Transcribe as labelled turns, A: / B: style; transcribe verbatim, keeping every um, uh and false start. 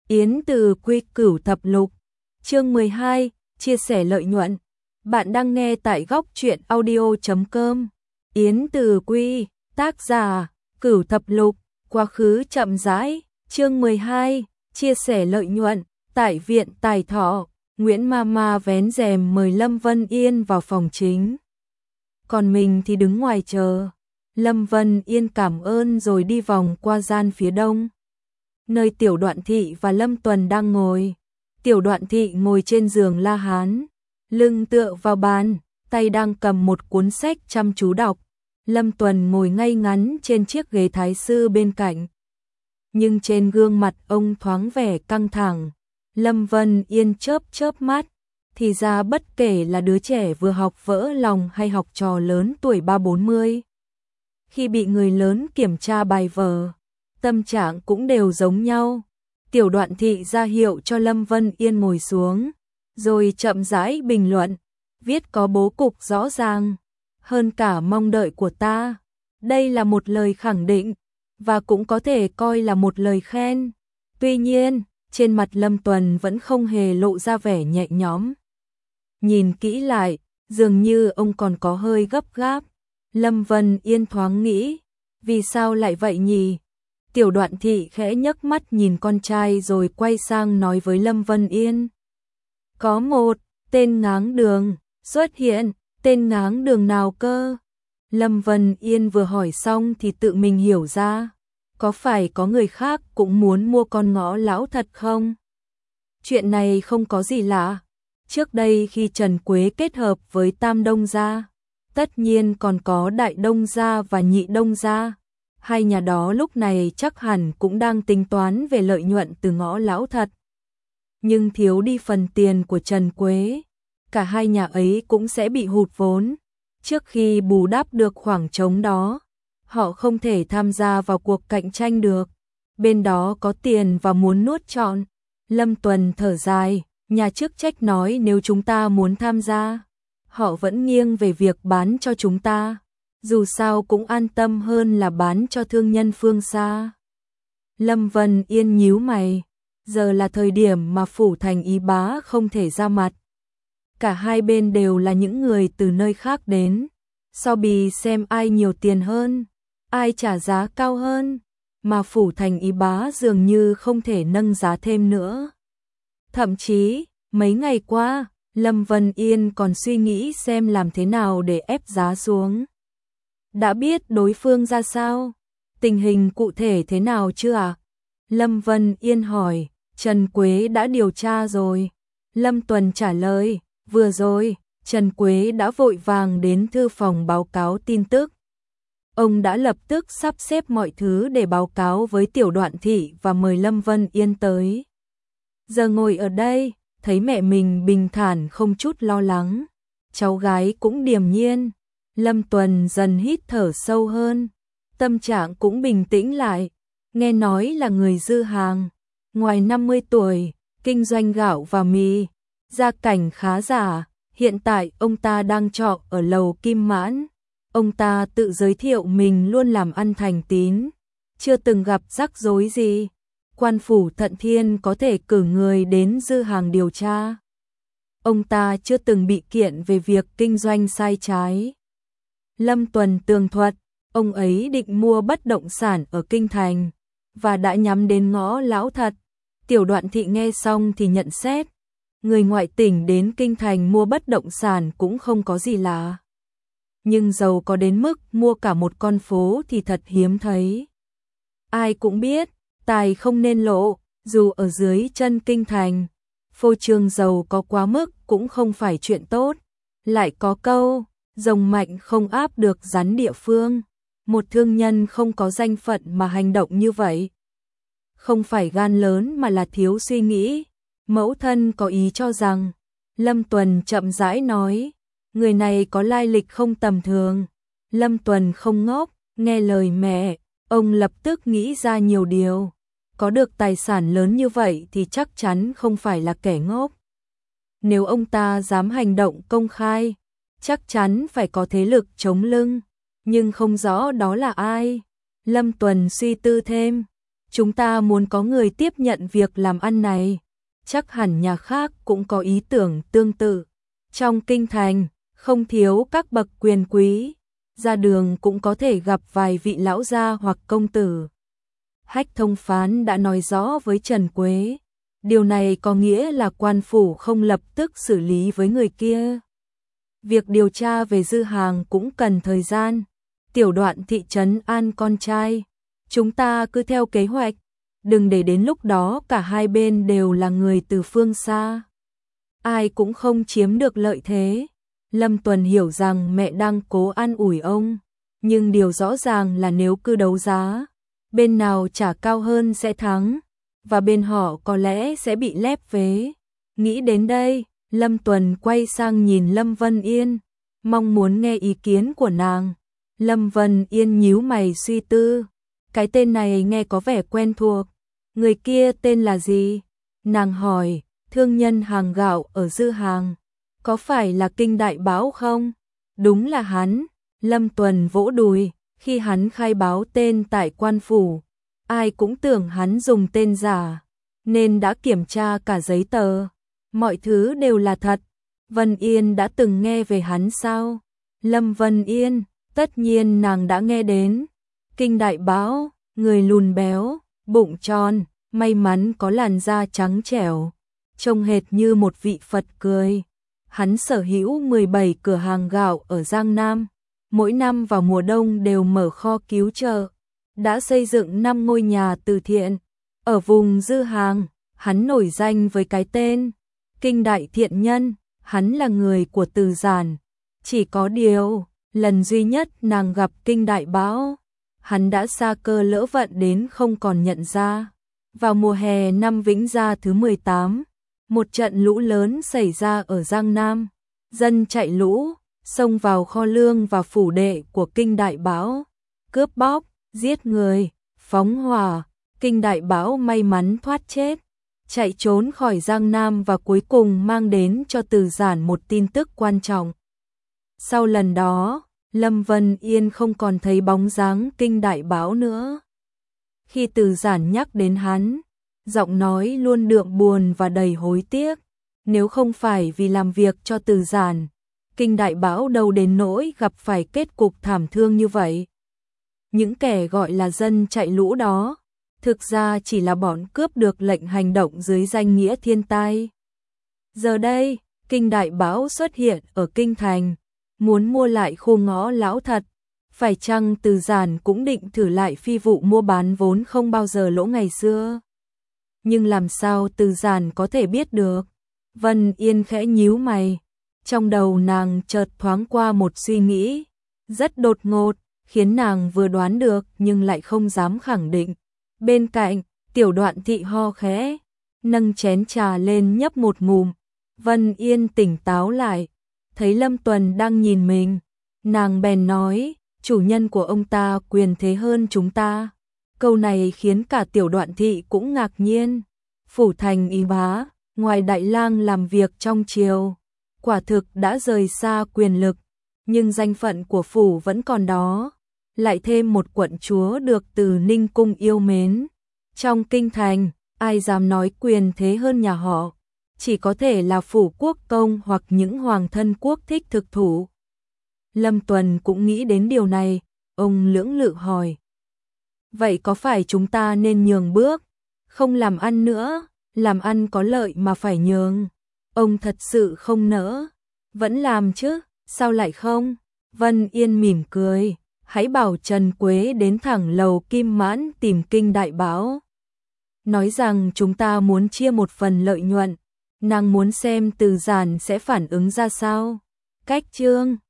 A: Yến Từ Quy Cửu Thập Lục, chương mười hai, chia sẻ lợi nhuận. Bạn đang nghe tại góc truyện audio chấm com. Yến Từ Quy, tác giả, Cửu Thập Lục, quá khứ chậm rãi, chương mười hai, chia sẻ lợi nhuận. Tại viện Tài Thọ, Nguyễn Mama vén rèm mời Lâm Vân Yên vào phòng chính. Còn mình thì đứng ngoài chờ. Lâm Vân Yên cảm ơn rồi đi vòng qua gian phía đông, nơi Tiểu Đoạn Thị và Lâm Tuần đang ngồi. Tiểu Đoạn Thị ngồi trên giường La Hán, lưng tựa vào bàn, tay đang cầm một cuốn sách chăm chú đọc. Lâm Tuần ngồi ngay ngắn trên chiếc ghế thái sư bên cạnh, nhưng trên gương mặt ông thoáng vẻ căng thẳng. Lâm Vân Yên chớp chớp mắt, thì ra bất kể là đứa trẻ vừa học vỡ lòng hay học trò lớn tuổi ba bốn mươi, khi bị người lớn kiểm tra bài vở, tâm trạng cũng đều giống nhau. Tiểu Đoạn Thị ra hiệu cho Lâm Vân Yên ngồi xuống, rồi chậm rãi bình luận, viết có bố cục rõ ràng, hơn cả mong đợi của ta. Đây là một lời khẳng định, và cũng có thể coi là một lời khen. Tuy nhiên, trên mặt Lâm Tuần vẫn không hề lộ ra vẻ nhẹ nhõm. Nhìn kỹ lại, dường như ông còn có hơi gấp gáp. Lâm Vân Yên thoáng nghĩ, vì sao lại vậy nhỉ? Tiểu Đoạn Thị khẽ nhấc mắt nhìn con trai rồi quay sang nói với Lâm Vân Yên. Có một tên ngáng đường xuất hiện. Tên ngáng đường nào cơ? Lâm Vân Yên vừa hỏi xong thì tự mình hiểu ra. Có phải có người khác cũng muốn mua con ngõ lão thật không? Chuyện này không có gì lạ. Trước đây khi Trần Quế kết hợp với Tam Đông Gia, tất nhiên còn có Đại Đông Gia và Nhị Đông Gia. Hai nhà đó lúc này chắc hẳn cũng đang tính toán về lợi nhuận từ ngõ lão thật. Nhưng thiếu đi phần tiền của Trần Quế, cả hai nhà ấy cũng sẽ bị hụt vốn. Trước khi bù đắp được khoảng trống đó, họ không thể tham gia vào cuộc cạnh tranh được. Bên đó có tiền và muốn nuốt trọn. Lâm Tuần thở dài, nhà chức trách nói nếu chúng ta muốn tham gia, họ vẫn nghiêng về việc bán cho chúng ta. Dù sao cũng an tâm hơn là bán cho thương nhân phương xa. Lâm Vân Yên nhíu mày, giờ là thời điểm mà Phủ Thành Ý Bá không thể ra mặt. Cả hai bên đều là những người từ nơi khác đến, so bì xem ai nhiều tiền hơn, ai trả giá cao hơn, mà Phủ Thành Ý Bá dường như không thể nâng giá thêm nữa. Thậm chí, mấy ngày qua, Lâm Vân Yên còn suy nghĩ xem làm thế nào để ép giá xuống. Đã biết đối phương ra sao? Tình hình cụ thể thế nào chưa ạ? À? Lâm Vân Yên hỏi. Trần Quế đã điều tra rồi. Lâm Tuần trả lời. Vừa rồi, Trần Quế đã vội vàng đến thư phòng báo cáo tin tức. Ông đã lập tức sắp xếp mọi thứ để báo cáo với Tiểu Đoạn Thị và mời Lâm Vân Yên tới. Giờ ngồi ở đây, thấy mẹ mình bình thản không chút lo lắng. Cháu gái cũng điềm nhiên. Lâm Tuần dần hít thở sâu hơn, tâm trạng cũng bình tĩnh lại. Nghe nói là người dư hàng, ngoài năm mươi tuổi, kinh doanh gạo và mì, gia cảnh khá giả. Hiện tại ông ta đang trọ ở lầu Kim Mãn. Ông ta tự giới thiệu mình luôn làm ăn thành tín, chưa từng gặp rắc rối gì. Quan phủ Thận Thiên có thể cử người đến dư hàng điều tra. Ông ta chưa từng bị kiện về việc kinh doanh sai trái. Lâm Tuần tường thuật, ông ấy định mua bất động sản ở Kinh Thành, và đã nhắm đến ngõ lão thật. Tiểu Đoạn Thị nghe xong thì nhận xét, người ngoại tỉnh đến Kinh Thành mua bất động sản cũng không có gì lạ. Nhưng giàu có đến mức mua cả một con phố thì thật hiếm thấy. Ai cũng biết, tài không nên lộ, dù ở dưới chân Kinh Thành, phô trương giàu có quá mức cũng không phải chuyện tốt. Lại có câu, rồng mạnh không áp được rắn địa phương. Một thương nhân không có danh phận mà hành động như vậy, không phải gan lớn mà là thiếu suy nghĩ. Mẫu thân có ý cho rằng, Lâm Tuần chậm rãi nói, người này có lai lịch không tầm thường. Lâm Tuần không ngốc, nghe lời mẹ, ông lập tức nghĩ ra nhiều điều. Có được tài sản lớn như vậy thì chắc chắn không phải là kẻ ngốc. Nếu ông ta dám hành động công khai, chắc chắn phải có thế lực chống lưng, nhưng không rõ đó là ai. Lâm Tuần suy tư thêm, chúng ta muốn có người tiếp nhận việc làm ăn này. Chắc hẳn nhà khác cũng có ý tưởng tương tự. Trong kinh thành, không thiếu các bậc quyền quý, ra đường cũng có thể gặp vài vị lão gia hoặc công tử. Hách Thông Phán đã nói rõ với Trần Quế, điều này có nghĩa là quan phủ không lập tức xử lý với người kia. Việc điều tra về Dư Hàng cũng cần thời gian. Tiểu Đoạn thị trấn an con trai, chúng ta cứ theo kế hoạch, đừng để đến lúc đó cả hai bên đều là người từ phương xa. Ai cũng không chiếm được lợi thế. Lâm Tuần hiểu rằng mẹ đang cố an ủi ông, nhưng điều rõ ràng là nếu cứ đấu giá, bên nào trả cao hơn sẽ thắng, và bên họ có lẽ sẽ bị lép vế. Nghĩ đến đây, Lâm Tuần quay sang nhìn Lâm Vân Yên, mong muốn nghe ý kiến của nàng. Lâm Vân Yên nhíu mày suy tư, cái tên này nghe có vẻ quen thuộc, người kia tên là gì? Nàng hỏi, thương nhân hàng gạo ở Dư Hàng, có phải là Kinh Đại Báo không? Đúng là hắn. Lâm Tuần vỗ đùi, khi hắn khai báo tên tại quan phủ, ai cũng tưởng hắn dùng tên giả, nên đã kiểm tra cả giấy tờ, mọi thứ đều là thật. Vân Yên đã từng nghe về hắn sao? Lâm Vân Yên, tất nhiên nàng đã nghe đến. Kinh Đại Báo, người lùn béo, bụng tròn, may mắn có làn da trắng trẻo, trông hệt như một vị Phật cười. Hắn sở hữu mười bảy cửa hàng gạo ở Giang Nam, mỗi năm vào mùa đông đều mở kho cứu trợ, đã xây dựng năm ngôi nhà từ thiện. Ở vùng Dư Hàng, hắn nổi danh với cái tên Kinh Đại Thiện Nhân, hắn là người của Từ Giản. Chỉ có điều, lần duy nhất nàng gặp Kinh Đại Báo, hắn đã sa cơ lỡ vận đến không còn nhận ra. Vào mùa hè năm Vĩnh Gia thứ mười tám, một trận lũ lớn xảy ra ở Giang Nam, dân chạy lũ, xông vào kho lương và phủ đệ của Kinh Đại Báo, cướp bóc, giết người, phóng hỏa. Kinh Đại Báo may mắn thoát chết, chạy trốn khỏi Giang Nam và cuối cùng mang đến cho Từ Giản một tin tức quan trọng. Sau lần đó, Lâm Vân Yên không còn thấy bóng dáng Kinh Đại Báo nữa. Khi Từ Giản nhắc đến hắn, giọng nói luôn đượm buồn và đầy hối tiếc. Nếu không phải vì làm việc cho Từ Giản, Kinh Đại Báo đâu đến nỗi gặp phải kết cục thảm thương như vậy. Những kẻ gọi là dân chạy lũ đó, thực ra chỉ là bọn cướp được lệnh hành động dưới danh nghĩa thiên tai. Giờ đây, Kinh Đại Báo xuất hiện ở Kinh Thành, muốn mua lại khu ngõ lão thật. Phải chăng Từ Giản cũng định thử lại phi vụ mua bán vốn không bao giờ lỗ ngày xưa? Nhưng làm sao Từ Giản có thể biết được? Vân Yên khẽ nhíu mày. Trong đầu nàng chợt thoáng qua một suy nghĩ, rất đột ngột, khiến nàng vừa đoán được nhưng lại không dám khẳng định. Bên cạnh, Tiểu Đoạn thị ho khẽ, nâng chén trà lên nhấp một ngụm. Vân Yên tỉnh táo lại, thấy Lâm Tuần đang nhìn mình, nàng bèn nói, chủ nhân của ông ta quyền thế hơn chúng ta. Câu này khiến cả Tiểu Đoạn thị cũng ngạc nhiên. Phủ thành y bá, ngoài đại lang làm việc trong triều, quả thực đã rời xa quyền lực, nhưng danh phận của phủ vẫn còn đó. Lại thêm một quận chúa được Từ Ninh cung yêu mến. Trong kinh thành, ai dám nói quyền thế hơn nhà họ, chỉ có thể là phủ quốc công hoặc những hoàng thân quốc thích thực thủ. Lâm Tuần cũng nghĩ đến điều này, ông lưỡng lự hỏi. Vậy có phải chúng ta nên nhường bước, không làm ăn nữa, làm ăn có lợi mà phải nhường? Ông thật sự không nỡ. Vẫn làm chứ, sao lại không? Vân Yên mỉm cười, hãy bảo Trần Quế đến thẳng lầu Kim Mãn tìm Kinh Đại Báo. Nói rằng chúng ta muốn chia một phần lợi nhuận, nàng muốn xem Từ Giản sẽ phản ứng ra sao. Cách chương